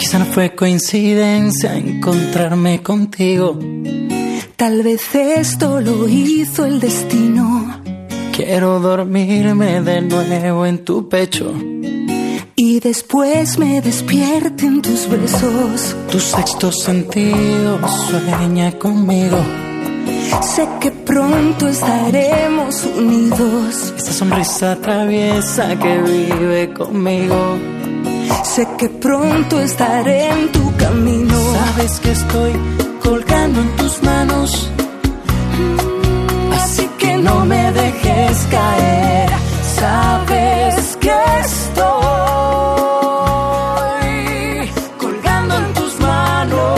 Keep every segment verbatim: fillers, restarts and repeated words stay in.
Quizá no fue coincidencia encontrarme contigo. Tal vez esto lo hizo el destino. Quiero dormirme de nuevo en tu pecho y después me despierte en tus besos. Tu sexto sentido sueña conmigo. Sé que pronto estaremos unidos. Esa sonrisa traviesa que vive conmigo. Sé que pronto estaré en tu camino. Sabes que estoy colgando en tus manos, así que no me dejes caer. Sabes que estoy colgando en tus manos.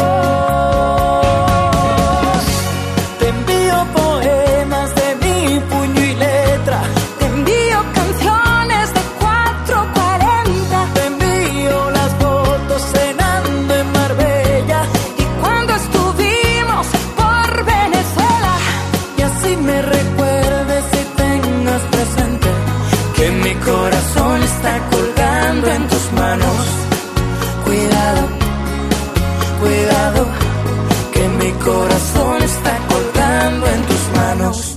Te envío poemas de mi puño y letra. Te envío canciones de cuatro cuarenta. Te envío las fotos cenando en Marbella y cuando estuvimos por Venezuela. Y así me recuerdes y tengas presente que mi corazón está colgando en tus manos. Cuidado, cuidado, que mi corazón está colgando en tus manos.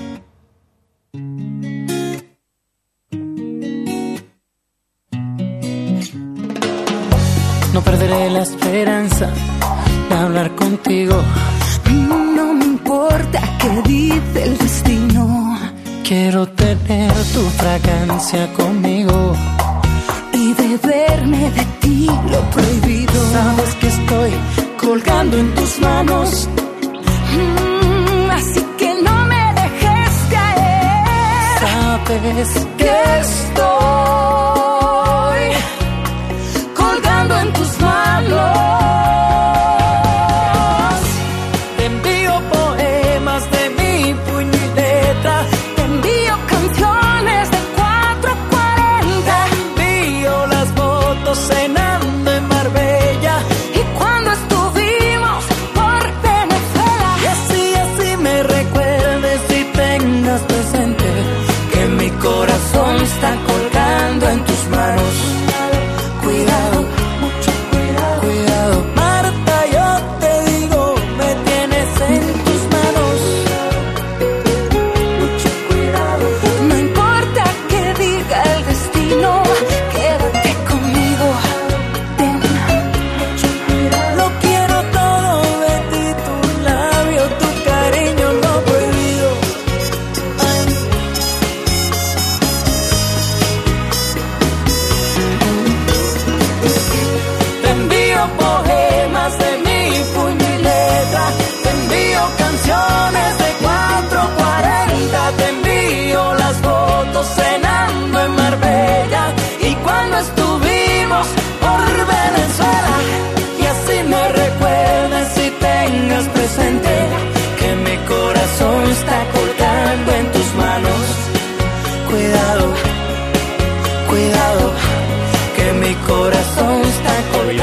No perderé la esperanza de hablar contigo. No me importa qué dice el destino. Quiero tener tu fragancia conmigo y beberme de ti lo prohibido. Sabes que estoy colgando en tus manos, mm, así que no me dejes caer. Sabes que estoy colgando en tus manos. Te envío poemas de mi puño y letra. Te envío canciones de cuatro cuarenta. Te envío las fotos cenando en Marbella y cuando estuvimos por Venezuela. Y así, así me recuerdes y tengas presente que mi corazón está colgando en tus manos. Cuidado, mucho cuidado, cuidado. Marta, yo te digo, me tienes en tus manos. Mucho cuidado. No importa que diga el destino, quédate conmigo. Ten Mucho cuidado. Lo quiero todo de ti, tu labio, tu cariño no prohibido. Ay. Te envío por